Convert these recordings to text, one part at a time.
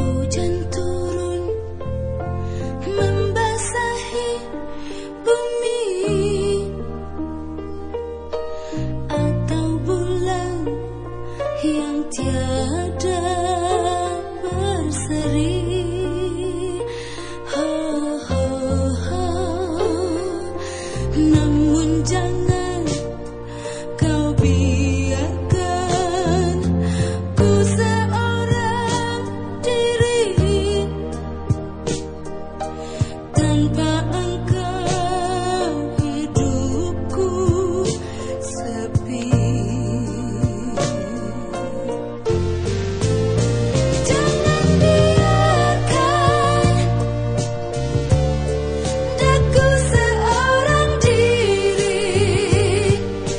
Hujan turun membasahi bumi, atau bulan yang tiada berseri. Ho, ho, ho. Namun jangan kau biarkan ku seorang diri. Tanpa engkau hidupku sepi. Jangan biarkan daku seorang diri.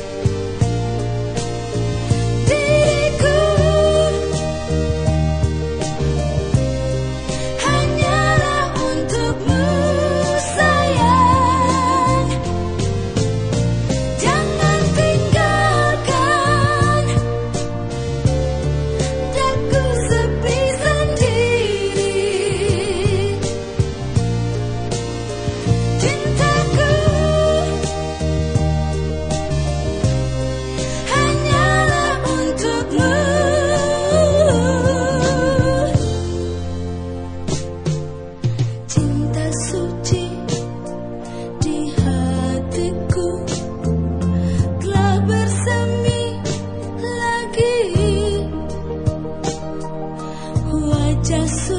Diriku hanyalah untukmu, sayang. Jangan tinggalkan daku sepi sendiri. Cintaku hanyalah untukmu. Cinta suci di hatiku telah bersemi lagi. Wajah